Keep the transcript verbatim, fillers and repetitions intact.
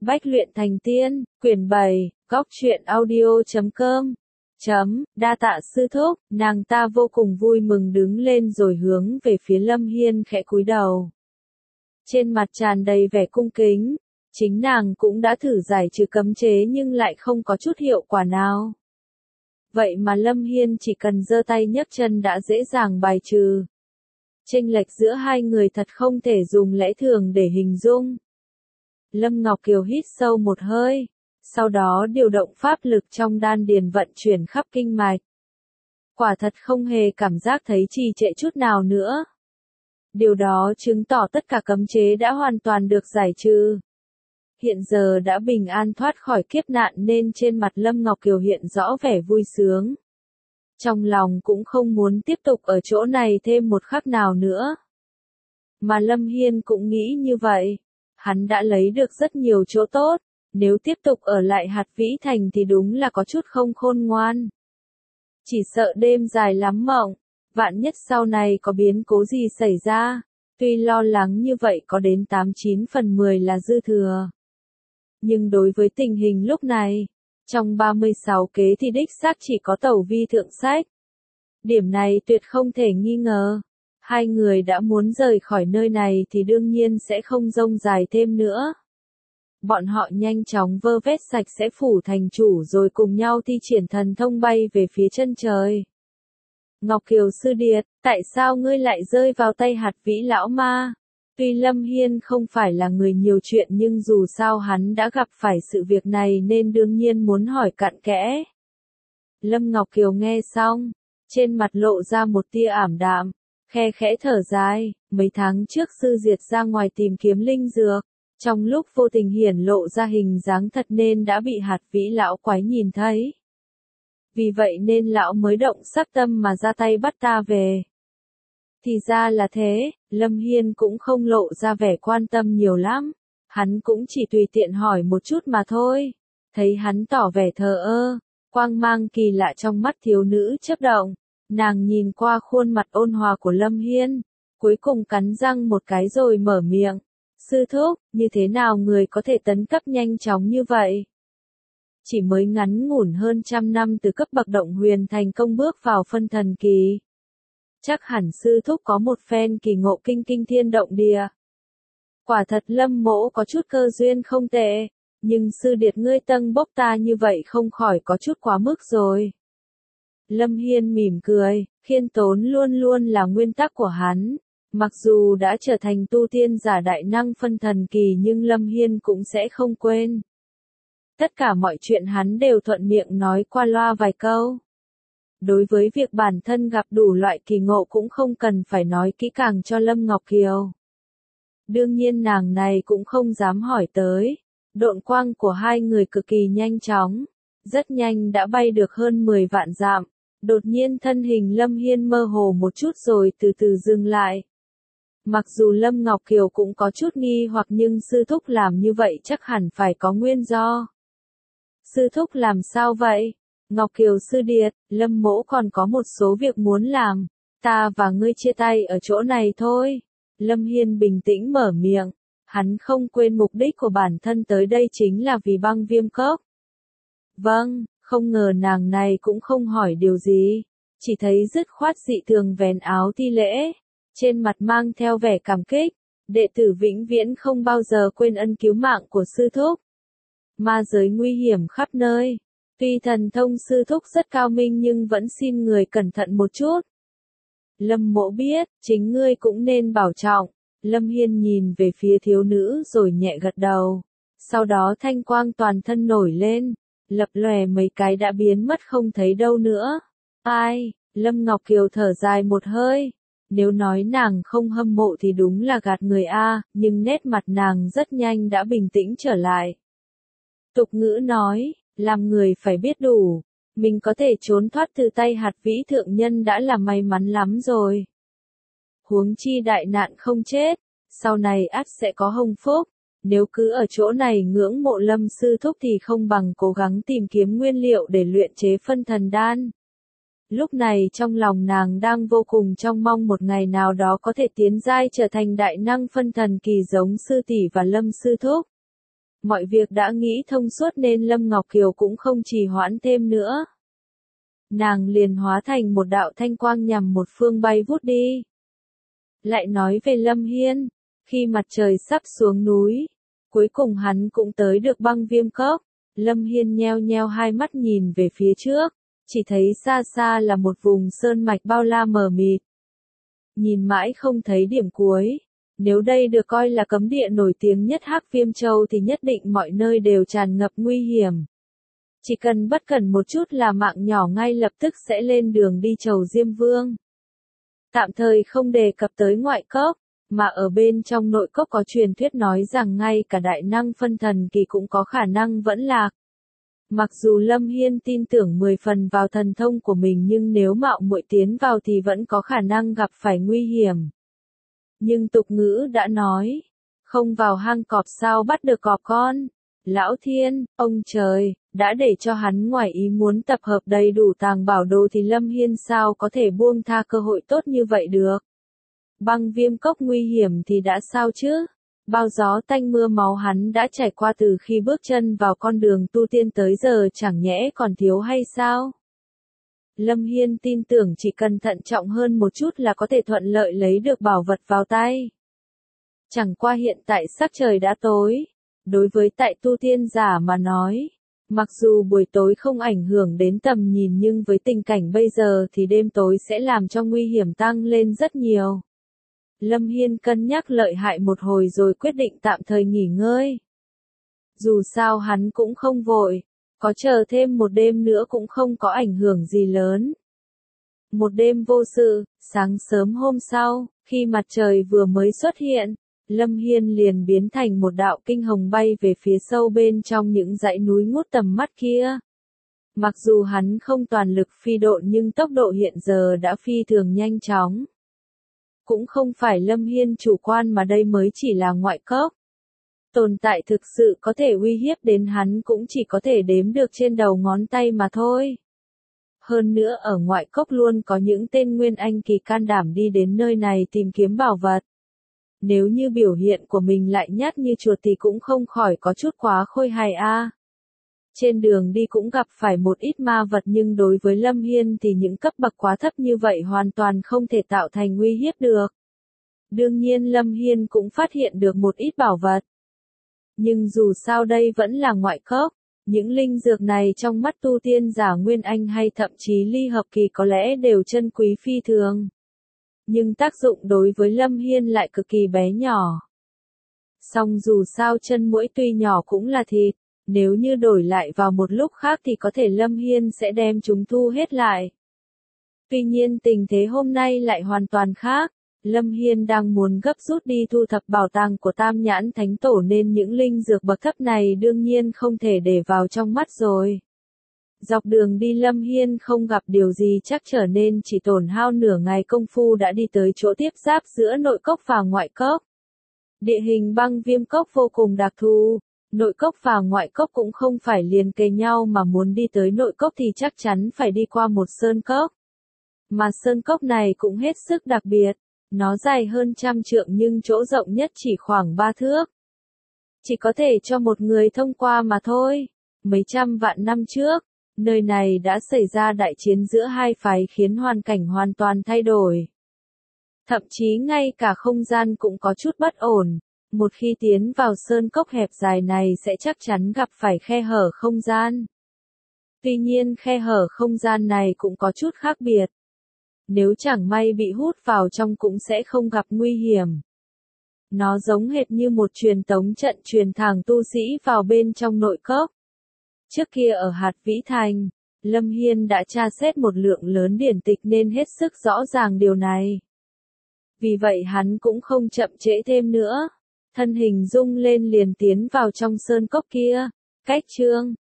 Bách luyện thành tiên, quyển bảy, góc truyện audio chấm com. Chấm, đa tạ sư thúc, nàng ta vô cùng vui mừng đứng lên rồi hướng về phía Lâm Hiên khẽ cúi đầu. Trên mặt tràn đầy vẻ cung kính, chính nàng cũng đã thử giải trừ cấm chế nhưng lại không có chút hiệu quả nào. Vậy mà Lâm Hiên chỉ cần giơ tay nhấc chân đã dễ dàng bài trừ. Chênh lệch giữa hai người thật không thể dùng lẽ thường để hình dung. Lâm Ngọc Kiều hít sâu một hơi, sau đó điều động pháp lực trong đan điền vận chuyển khắp kinh mạch. Quả thật không hề cảm giác thấy trì trệ chút nào nữa. Điều đó chứng tỏ tất cả cấm chế đã hoàn toàn được giải trừ. Hiện giờ đã bình an thoát khỏi kiếp nạn nên trên mặt Lâm Ngọc Kiều hiện rõ vẻ vui sướng. Trong lòng cũng không muốn tiếp tục ở chỗ này thêm một khắc nào nữa. Mà Lâm Hiên cũng nghĩ như vậy. Hắn đã lấy được rất nhiều chỗ tốt, nếu tiếp tục ở lại Hạt Vĩ Thành thì đúng là có chút không khôn ngoan. Chỉ sợ đêm dài lắm mộng, vạn nhất sau này có biến cố gì xảy ra, tuy lo lắng như vậy có đến tám chín phần mười là dư thừa. Nhưng đối với tình hình lúc này, trong ba mươi sáu kế thì đích xác chỉ có Tẩu Vi thượng sách. Điểm này tuyệt không thể nghi ngờ. Hai người đã muốn rời khỏi nơi này thì đương nhiên sẽ không rông dài thêm nữa. Bọn họ nhanh chóng vơ vét sạch sẽ phủ thành chủ rồi cùng nhau thi triển thần thông bay về phía chân trời. Ngọc Kiều sư điệt, tại sao ngươi lại rơi vào tay Hạt Vĩ lão ma? Tuy Lâm Hiên không phải là người nhiều chuyện nhưng dù sao hắn đã gặp phải sự việc này nên đương nhiên muốn hỏi cặn kẽ. Lâm Ngọc Kiều nghe xong, trên mặt lộ ra một tia ảm đạm. Khe khẽ thở dài, mấy tháng trước sư diệt ra ngoài tìm kiếm linh dược, trong lúc vô tình hiển lộ ra hình dáng thật nên đã bị Hạt Vĩ lão quái nhìn thấy. Vì vậy nên lão mới động sắc tâm mà ra tay bắt ta về. Thì ra là thế, Lâm Hiên cũng không lộ ra vẻ quan tâm nhiều lắm, hắn cũng chỉ tùy tiện hỏi một chút mà thôi. Thấy hắn tỏ vẻ thờ ơ, quang mang kỳ lạ trong mắt thiếu nữ chớp động. Nàng nhìn qua khuôn mặt ôn hòa của Lâm Hiên, cuối cùng cắn răng một cái rồi mở miệng. Sư thúc, như thế nào người có thể tấn cấp nhanh chóng như vậy? Chỉ mới ngắn ngủn hơn trăm năm từ cấp bậc động huyền thành công bước vào phân thần kỳ. Chắc hẳn sư thúc có một phen kỳ ngộ kinh kinh thiên động địa. Quả thật Lâm mỗ có chút cơ duyên không tệ, nhưng sư điệt ngươi tâng bốc ta như vậy không khỏi có chút quá mức rồi. Lâm Hiên mỉm cười, khiêm tốn luôn luôn là nguyên tắc của hắn. Mặc dù đã trở thành tu tiên giả đại năng phân thần kỳ nhưng Lâm Hiên cũng sẽ không quên. Tất cả mọi chuyện hắn đều thuận miệng nói qua loa vài câu. Đối với việc bản thân gặp đủ loại kỳ ngộ cũng không cần phải nói kỹ càng cho Lâm Ngọc Kiều. Đương nhiên nàng này cũng không dám hỏi tới. Độn quang của hai người cực kỳ nhanh chóng. Rất nhanh đã bay được hơn mười vạn dặm. Đột nhiên thân hình Lâm Hiên mơ hồ một chút rồi từ từ dừng lại. Mặc dù Lâm Ngọc Kiều cũng có chút nghi hoặc nhưng sư thúc làm như vậy chắc hẳn phải có nguyên do. Sư thúc làm sao vậy? Ngọc Kiều sư điệt, Lâm mỗ còn có một số việc muốn làm. Ta và ngươi chia tay ở chỗ này thôi. Lâm Hiên bình tĩnh mở miệng. Hắn không quên mục đích của bản thân tới đây chính là vì băng viêm cốc. Vâng. Không ngờ nàng này cũng không hỏi điều gì, chỉ thấy dứt khoát dị thường vén áo thi lễ, trên mặt mang theo vẻ cảm kích, đệ tử vĩnh viễn không bao giờ quên ân cứu mạng của sư thúc. Ma giới nguy hiểm khắp nơi, tuy thần thông sư thúc rất cao minh nhưng vẫn xin người cẩn thận một chút. Lâm mỗ biết, chính ngươi cũng nên bảo trọng. Lâm Hiên nhìn về phía thiếu nữ rồi nhẹ gật đầu, sau đó thanh quang toàn thân nổi lên. Lập lòe mấy cái đã biến mất không thấy đâu nữa. Ai, Lâm Ngọc Kiều thở dài một hơi. Nếu nói nàng không hâm mộ thì đúng là gạt người a, nhưng nét mặt nàng rất nhanh đã bình tĩnh trở lại. Tục ngữ nói, làm người phải biết đủ. Mình có thể trốn thoát từ tay Hạt Vĩ thượng nhân đã là may mắn lắm rồi. Huống chi đại nạn không chết, sau này ắt sẽ có hồng phúc. Nếu cứ ở chỗ này ngưỡng mộ Lâm sư thúc thì không bằng cố gắng tìm kiếm nguyên liệu để luyện chế phân thần đan. Lúc này trong lòng nàng đang vô cùng trông mong một ngày nào đó có thể tiến giai trở thành đại năng phân thần kỳ giống sư tỷ và Lâm sư thúc. Mọi việc đã nghĩ thông suốt nên Lâm Ngọc Kiều cũng không trì hoãn thêm nữa. Nàng liền hóa thành một đạo thanh quang nhằm một phương bay vút đi. Lại nói về Lâm Hiên, khi mặt trời sắp xuống núi, cuối cùng hắn cũng tới được Băng Viêm Cốc. Lâm Hiên nheo nheo hai mắt nhìn về phía trước, chỉ thấy xa xa là một vùng sơn mạch bao la mờ mịt. Nhìn mãi không thấy điểm cuối. Nếu đây được coi là cấm địa nổi tiếng nhất Hắc Viêm Châu thì nhất định mọi nơi đều tràn ngập nguy hiểm. Chỉ cần bất cẩn một chút là mạng nhỏ ngay lập tức sẽ lên đường đi chầu Diêm Vương. Tạm thời không đề cập tới ngoại cốc, mà ở bên trong nội cốc có truyền thuyết nói rằng ngay cả đại năng phân thần kỳ cũng có khả năng vẫn lạc. Mặc dù Lâm Hiên tin tưởng mười phần vào thần thông của mình nhưng nếu mạo muội tiến vào thì vẫn có khả năng gặp phải nguy hiểm. Nhưng tục ngữ đã nói, không vào hang cọp sao bắt được cọp con. Lão Thiên, ông trời, đã để cho hắn ngoài ý muốn tập hợp đầy đủ tàng bảo đồ thì Lâm Hiên sao có thể buông tha cơ hội tốt như vậy được. Băng Viêm Cốc nguy hiểm thì đã sao chứ? Bao gió tanh mưa máu hắn đã trải qua từ khi bước chân vào con đường tu tiên tới giờ chẳng nhẽ còn thiếu hay sao? Lâm Hiên tin tưởng chỉ cần thận trọng hơn một chút là có thể thuận lợi lấy được bảo vật vào tay. Chẳng qua hiện tại sắc trời đã tối. Đối với tại tu tiên giả mà nói, mặc dù buổi tối không ảnh hưởng đến tầm nhìn nhưng với tình cảnh bây giờ thì đêm tối sẽ làm cho nguy hiểm tăng lên rất nhiều. Lâm Hiên cân nhắc lợi hại một hồi rồi quyết định tạm thời nghỉ ngơi. Dù sao hắn cũng không vội, có chờ thêm một đêm nữa cũng không có ảnh hưởng gì lớn. Một đêm vô sự, sáng sớm hôm sau, khi mặt trời vừa mới xuất hiện, Lâm Hiên liền biến thành một đạo kinh hồng bay về phía sâu bên trong những dãy núi ngút tầm mắt kia. Mặc dù hắn không toàn lực phi độn nhưng tốc độ hiện giờ đã phi thường nhanh chóng. Cũng không phải Lâm Hiên chủ quan mà đây mới chỉ là ngoại cốc. Tồn tại thực sự có thể uy hiếp đến hắn cũng chỉ có thể đếm được trên đầu ngón tay mà thôi. Hơn nữa ở ngoại cốc luôn có những tên nguyên anh kỳ can đảm đi đến nơi này tìm kiếm bảo vật. Nếu như biểu hiện của mình lại nhát như chuột thì cũng không khỏi có chút quá khôi hài a. Trên đường đi cũng gặp phải một ít ma vật nhưng đối với Lâm Hiên thì những cấp bậc quá thấp như vậy hoàn toàn không thể tạo thành uy hiếp được. Đương nhiên Lâm Hiên cũng phát hiện được một ít bảo vật. Nhưng dù sao đây vẫn là ngoại cốc, những linh dược này trong mắt tu tiên giả Nguyên Anh hay thậm chí ly hợp kỳ có lẽ đều chân quý phi thường. Nhưng tác dụng đối với Lâm Hiên lại cực kỳ bé nhỏ. Song dù sao chân muỗi tuy nhỏ cũng là thịt, nếu như đổi lại vào một lúc khác thì có thể Lâm Hiên sẽ đem chúng thu hết lại. Tuy nhiên tình thế hôm nay lại hoàn toàn khác. Lâm Hiên đang muốn gấp rút đi thu thập bảo tàng của Tam Nhãn Thánh Tổ nên những linh dược bậc thấp này đương nhiên không thể để vào trong mắt rồi. Dọc đường đi Lâm Hiên không gặp điều gì chắc trở nên chỉ tổn hao nửa ngày công phu đã đi tới chỗ tiếp giáp giữa nội cốc và ngoại cốc. Địa hình Băng Viêm Cốc vô cùng đặc thù, nội cốc và ngoại cốc cũng không phải liền kề nhau mà muốn đi tới nội cốc thì chắc chắn phải đi qua một sơn cốc. Mà sơn cốc này cũng hết sức đặc biệt. Nó dài hơn trăm trượng nhưng chỗ rộng nhất chỉ khoảng ba thước. Chỉ có thể cho một người thông qua mà thôi. Mấy trăm vạn năm trước, nơi này đã xảy ra đại chiến giữa hai phái khiến hoàn cảnh hoàn toàn thay đổi. Thậm chí ngay cả không gian cũng có chút bất ổn. Một khi tiến vào sơn cốc hẹp dài này sẽ chắc chắn gặp phải khe hở không gian. Tuy nhiên khe hở không gian này cũng có chút khác biệt. Nếu chẳng may bị hút vào trong cũng sẽ không gặp nguy hiểm. Nó giống hệt như một truyền tống trận truyền thẳng tu sĩ vào bên trong nội cốc. Trước kia ở Hạt Vĩ Thành, Lâm Hiên đã tra xét một lượng lớn điển tịch nên hết sức rõ ràng điều này. Vì vậy hắn cũng không chậm trễ thêm nữa. Thân hình rung lên liền tiến vào trong sơn cốc kia. Cách chương